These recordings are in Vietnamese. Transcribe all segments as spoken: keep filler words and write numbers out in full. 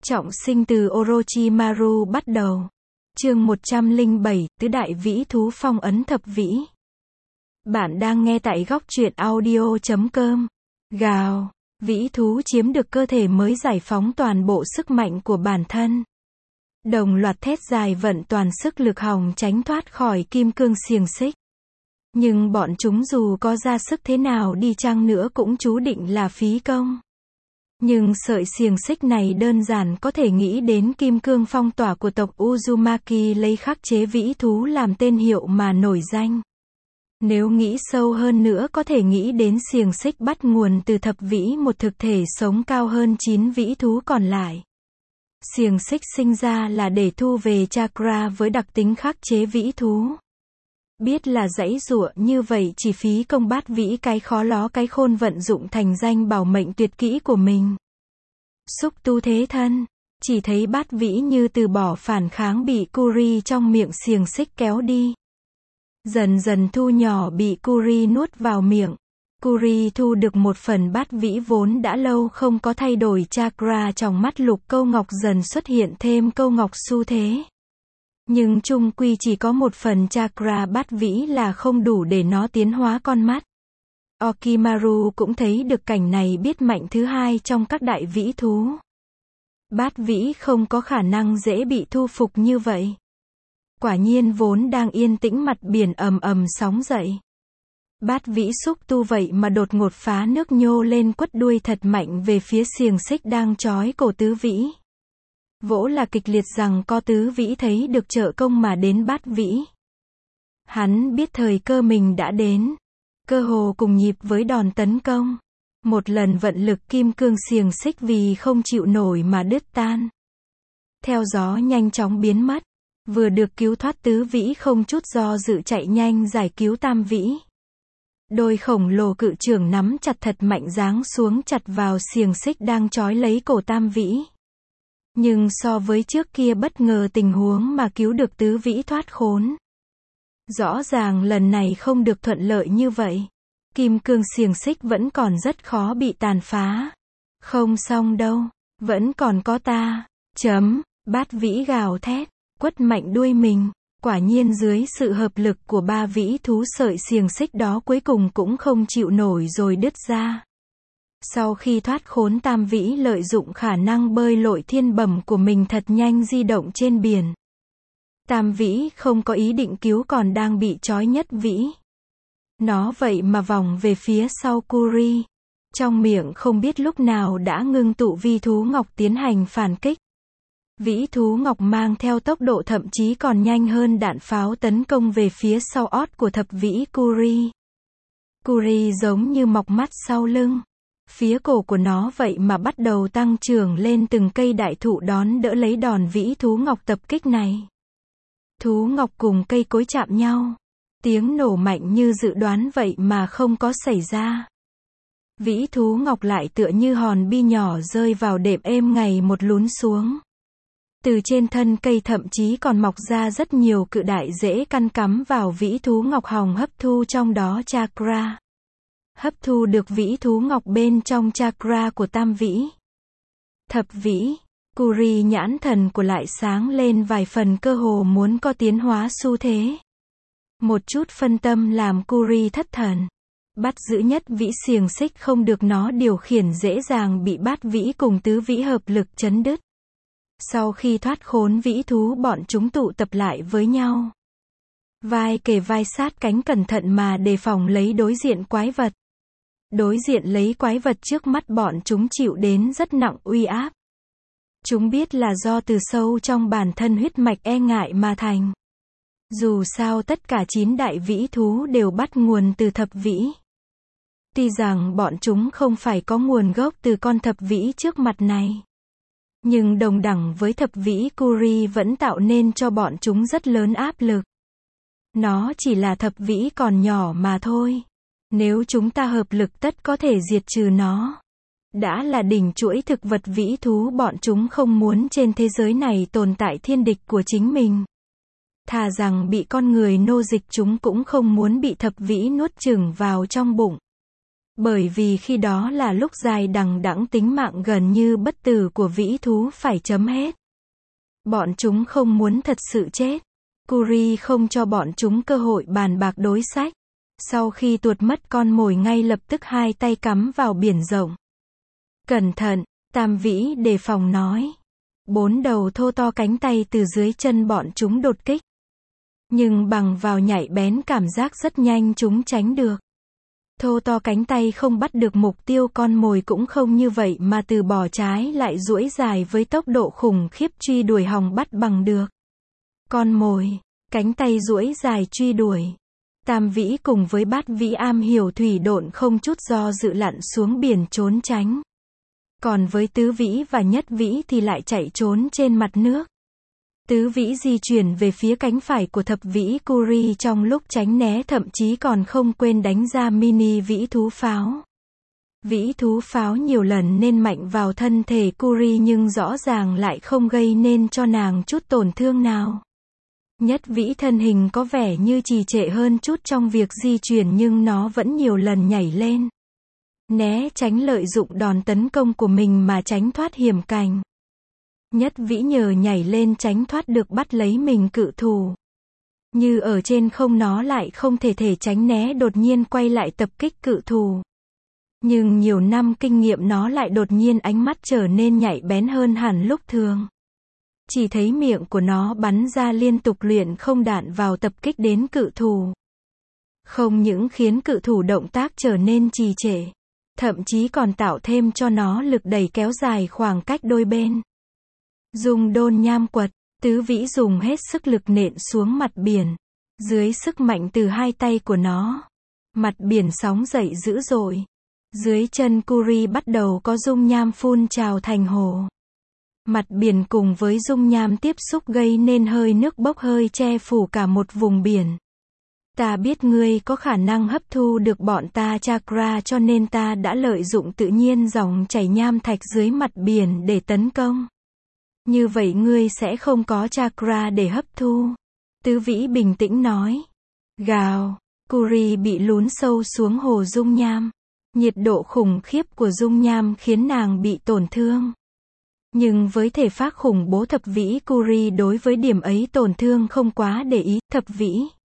Trọng sinh từ Orochimaru bắt đầu. Chương một trăm lẻ bảy, Tứ đại vĩ thú phong ấn thập vĩ. Bạn đang nghe tại góc truyện audio chấm com. Gào, vĩ thú chiếm được cơ thể mới giải phóng toàn bộ sức mạnh của bản thân. Đồng loạt thét dài vận toàn sức lực hòng tránh thoát khỏi kim cương xiềng xích. Nhưng bọn chúng dù có ra sức thế nào đi chăng nữa cũng chú định là phí công. Nhưng sợi xiềng xích này đơn giản có thể nghĩ đến kim cương phong tỏa của tộc Uzumaki lấy khắc chế vĩ thú làm tên hiệu mà nổi danh. Nếu nghĩ sâu hơn nữa có thể nghĩ đến xiềng xích bắt nguồn từ thập vĩ, một thực thể sống cao hơn chín vĩ thú còn lại. Xiềng xích sinh ra là để thu về chakra với đặc tính khắc chế vĩ thú. Biết là giãy giụa như vậy chỉ phí công bát vĩ cái khó ló cái khôn vận dụng thành danh bảo mệnh tuyệt kỹ của mình. Xúc tu thế thân, chỉ thấy bát vĩ như từ bỏ phản kháng bị Kuri trong miệng xiềng xích kéo đi. Dần dần thu nhỏ bị Kuri nuốt vào miệng. Kuri thu được một phần bát vĩ vốn đã lâu không có thay đổi chakra trong mắt Lục Câu Ngọc dần xuất hiện thêm câu ngọc xu thế. Nhưng chung quy chỉ có một phần chakra bát vĩ là không đủ để nó tiến hóa con mắt. Okimaru cũng thấy được cảnh này, biết mạnh thứ hai trong các đại vĩ thú. Bát vĩ không có khả năng dễ bị thu phục như vậy. Quả nhiên vốn đang yên tĩnh mặt biển ầm ầm sóng dậy. Bát vĩ xúc tu vậy mà đột ngột phá nước nhô lên quất đuôi thật mạnh về phía xiềng xích đang trói cổ tứ vĩ. Vỗ là kịch liệt rằng co tứ vĩ thấy được trợ công mà đến bát vĩ. Hắn biết thời cơ mình đã đến. Cơ hồ cùng nhịp với đòn tấn công. Một lần vận lực kim cương xiềng xích vì không chịu nổi mà đứt tan. Theo gió nhanh chóng biến mất. Vừa được cứu thoát tứ vĩ không chút do dự chạy nhanh giải cứu tam vĩ. Đôi khổng lồ cự trưởng nắm chặt thật mạnh giáng xuống chặt vào xiềng xích đang trói lấy cổ tam vĩ. Nhưng so với trước kia bất ngờ tình huống mà cứu được tứ vĩ thoát khốn. Rõ ràng lần này không được thuận lợi như vậy. Kim cương xiềng xích vẫn còn rất khó bị tàn phá. Không xong đâu, vẫn còn có ta. Chấm, bát vĩ gào thét, quất mạnh đuôi mình. Quả nhiên dưới sự hợp lực của ba vĩ thú sợi xiềng xích đó cuối cùng cũng không chịu nổi rồi đứt ra. Sau khi thoát khốn tam vĩ lợi dụng khả năng bơi lội thiên bẩm của mình thật nhanh di động trên biển. Tam vĩ không có ý định cứu còn đang bị trói nhất vĩ. Nó vậy mà vòng về phía sau Kuri. Trong miệng không biết lúc nào đã ngưng tụ vi thú ngọc tiến hành phản kích. Vĩ thú ngọc mang theo tốc độ thậm chí còn nhanh hơn đạn pháo tấn công về phía sau ót của thập vĩ Kuri. Kuri giống như mọc mắt sau lưng. Phía cổ của nó vậy mà bắt đầu tăng trưởng lên từng cây đại thụ đón đỡ lấy đòn vĩ thú ngọc tập kích này. Thú ngọc cùng cây cối chạm nhau. Tiếng nổ mạnh như dự đoán vậy mà không có xảy ra. Vĩ thú ngọc lại tựa như hòn bi nhỏ rơi vào đệm êm ngày một lún xuống. Từ trên thân cây thậm chí còn mọc ra rất nhiều cự đại rễ căn cắm vào vĩ thú ngọc hòng hấp thu trong đó chakra. Hấp thu được vĩ thú ngọc bên trong chakra của tam vĩ. Thập vĩ, Kuri nhãn thần của lại sáng lên vài phần, cơ hồ muốn có tiến hóa xu thế. Một chút phân tâm làm Kuri thất thần. Bắt giữ nhất vĩ xiềng xích không được nó điều khiển dễ dàng bị bát vĩ cùng tứ vĩ hợp lực chấn đứt. Sau khi thoát khốn vĩ thú bọn chúng tụ tập lại với nhau. Vai kề vai sát cánh cẩn thận mà đề phòng lấy đối diện quái vật. Đối diện lấy quái vật trước mắt bọn chúng chịu đến rất nặng uy áp. Chúng biết là do từ sâu trong bản thân huyết mạch e ngại mà thành. Dù sao tất cả chín đại vĩ thú đều bắt nguồn từ thập vĩ. Tuy rằng bọn chúng không phải có nguồn gốc từ con thập vĩ trước mặt này. Nhưng đồng đẳng với thập vĩ Kuri vẫn tạo nên cho bọn chúng rất lớn áp lực. Nó chỉ là thập vĩ còn nhỏ mà thôi. Nếu chúng ta hợp lực tất có thể diệt trừ nó. Đã là đỉnh chuỗi thực vật vĩ thú, bọn chúng không muốn trên thế giới này tồn tại thiên địch của chính mình. Thà rằng bị con người nô dịch chúng cũng không muốn bị thập vĩ nuốt chửng vào trong bụng. Bởi vì khi đó là lúc dài đằng đẵng tính mạng gần như bất tử của vĩ thú phải chấm hết. Bọn chúng không muốn thật sự chết. Kuri không cho bọn chúng cơ hội bàn bạc đối sách. Sau khi tuột mất con mồi ngay lập tức hai tay cắm vào biển rộng. Cẩn thận, Tam Vĩ đề phòng nói. Bốn đầu thô to cánh tay từ dưới chân bọn chúng đột kích. Nhưng bằng vào nhạy bén cảm giác rất nhanh chúng tránh được. Thô to cánh tay không bắt được mục tiêu, con mồi cũng không như vậy mà từ bỏ trái lại duỗi dài với tốc độ khủng khiếp truy đuổi hòng bắt bằng được. Con mồi, cánh tay duỗi dài truy đuổi. Tam Vĩ cùng với Bát Vĩ am hiểu thủy độn không chút do dự lặn xuống biển trốn tránh. Còn với Tứ Vĩ và Nhất Vĩ thì lại chạy trốn trên mặt nước. Tứ Vĩ di chuyển về phía cánh phải của Thập Vĩ Kuri trong lúc tránh né, thậm chí còn không quên đánh ra mini vĩ thú pháo. Vĩ thú pháo nhiều lần nên mạnh vào thân thể Kuri nhưng rõ ràng lại không gây nên cho nàng chút tổn thương nào. Nhất Vĩ thân hình có vẻ như trì trệ hơn chút trong việc di chuyển nhưng nó vẫn nhiều lần nhảy lên, né tránh, lợi dụng đòn tấn công của mình mà tránh thoát hiểm cảnh. Nhất Vĩ nhờ nhảy lên tránh thoát được bắt lấy mình cự thù. Như ở trên không nó lại không thể thể tránh né, đột nhiên quay lại tập kích cự thù. Nhưng nhiều năm kinh nghiệm nó lại đột nhiên ánh mắt trở nên nhạy bén hơn hẳn lúc thường. Chỉ thấy miệng của nó bắn ra liên tục luyện không đạn vào tập kích đến cự thù. Không những khiến cự thù động tác trở nên trì trệ, thậm chí còn tạo thêm cho nó lực đẩy kéo dài khoảng cách đôi bên. Dùng đôn nham quật, Tứ Vĩ dùng hết sức lực nện xuống mặt biển. Dưới sức mạnh từ hai tay của nó, mặt biển sóng dậy dữ dội. Dưới chân Kuri bắt đầu có dung nham phun trào thành hồ. Mặt biển cùng với dung nham tiếp xúc gây nên hơi nước bốc hơi che phủ cả một vùng biển. Ta biết ngươi có khả năng hấp thu được bọn ta chakra cho nên ta đã lợi dụng tự nhiên dòng chảy nham thạch dưới mặt biển để tấn công. Như vậy ngươi sẽ không có chakra để hấp thu. Tứ Vĩ bình tĩnh nói. Gào, Kuri bị lún sâu xuống hồ dung nham. Nhiệt độ khủng khiếp của dung nham khiến nàng bị tổn thương. Nhưng với thể phách khủng bố Thập Vĩ Kuri đối với điểm ấy tổn thương không quá để ý. Thập Vĩ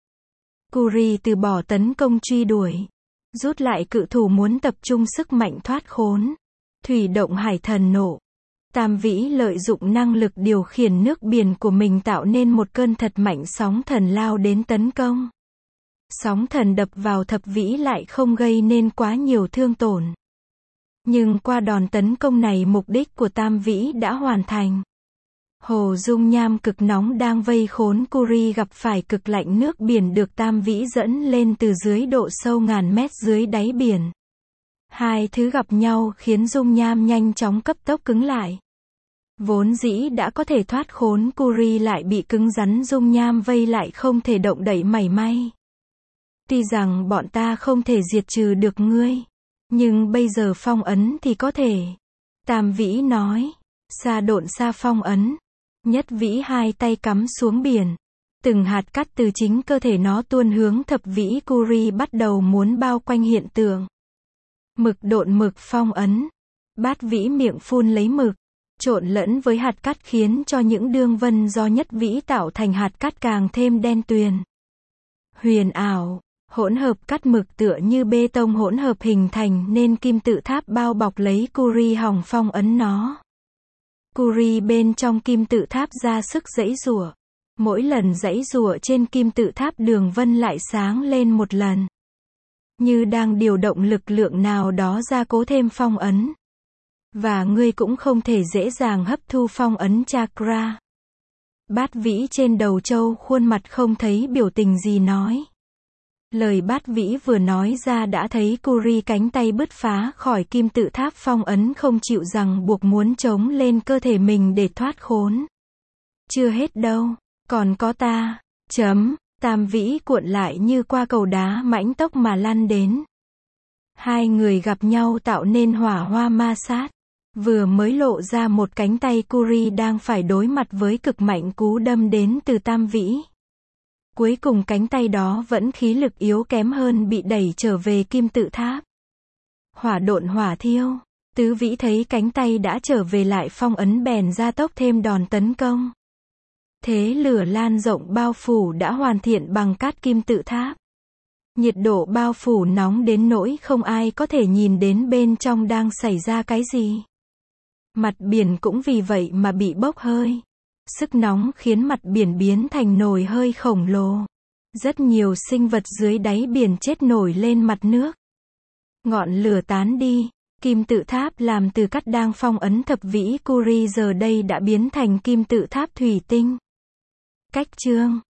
Kuri từ bỏ tấn công truy đuổi. Rút lại cự thủ muốn tập trung sức mạnh thoát khốn. Thủy động hải thần nộ. Tam Vĩ lợi dụng năng lực điều khiển nước biển của mình tạo nên một cơn thật mạnh sóng thần lao đến tấn công. Sóng thần đập vào Thập Vĩ lại không gây nên quá nhiều thương tổn. Nhưng qua đòn tấn công này mục đích của Tam Vĩ đã hoàn thành. Hồ dung nham cực nóng đang vây khốn Kuri gặp phải cực lạnh nước biển được Tam Vĩ dẫn lên từ dưới độ sâu ngàn mét dưới đáy biển. Hai thứ gặp nhau khiến dung nham nhanh chóng cấp tốc cứng lại. Vốn dĩ đã có thể thoát khốn Kuri lại bị cứng rắn dung nham vây lại không thể động đậy mảy may. Tuy rằng bọn ta không thể diệt trừ được ngươi, nhưng bây giờ phong ấn thì có thể. Tam Vĩ nói. Sa độn sa phong ấn. Nhất Vĩ hai tay cắm xuống biển. Từng hạt cát từ chính cơ thể nó tuôn hướng Thập Vĩ Kuri bắt đầu muốn bao quanh hiện tượng. Mực độn mực phong ấn. Bát Vĩ miệng phun lấy mực, trộn lẫn với hạt cát khiến cho những đường vân do Nhất Vĩ tạo thành hạt cát càng thêm đen tuyền. Huyền ảo, hỗn hợp cát mực tựa như bê tông hỗn hợp hình thành nên kim tự tháp bao bọc lấy Kuri hòng phong ấn nó. Kuri bên trong kim tự tháp ra sức giãy giụa. Mỗi lần giãy giụa trên kim tự tháp đường vân lại sáng lên một lần. Như đang điều động lực lượng nào đó ra cố thêm phong ấn. Và ngươi cũng không thể dễ dàng hấp thu phong ấn chakra. Bát Vĩ trên đầu trâu khuôn mặt không thấy biểu tình gì nói. Lời Bát Vĩ vừa nói ra đã thấy Kuri cánh tay bứt phá khỏi kim tự tháp phong ấn không chịu rằng buộc muốn chống lên cơ thể mình để thoát khốn. Chưa hết đâu, còn có ta. Chấm, Tam Vĩ cuộn lại như qua cầu đá mãnh tốc mà lăn đến. Hai người gặp nhau tạo nên hỏa hoa ma sát. Vừa mới lộ ra một cánh tay Kuri đang phải đối mặt với cực mạnh cú đâm đến từ Tam Vĩ. Cuối cùng cánh tay đó vẫn khí lực yếu kém hơn bị đẩy trở về kim tự tháp. Hỏa độn hỏa thiêu. Tứ Vĩ thấy cánh tay đã trở về lại phong ấn bèn gia tốc thêm đòn tấn công. Thế lửa lan rộng bao phủ đã hoàn thiện bằng cát kim tự tháp. Nhiệt độ bao phủ nóng đến nỗi không ai có thể nhìn đến bên trong đang xảy ra cái gì. Mặt biển cũng vì vậy mà bị bốc hơi. Sức nóng khiến mặt biển biến thành nồi hơi khổng lồ. Rất nhiều sinh vật dưới đáy biển chết nổi lên mặt nước. Ngọn lửa tán đi. Kim tự tháp làm từ cát đang phong ấn thập vĩ Kuri giờ đây đã biến thành kim tự tháp thủy tinh. Cách chương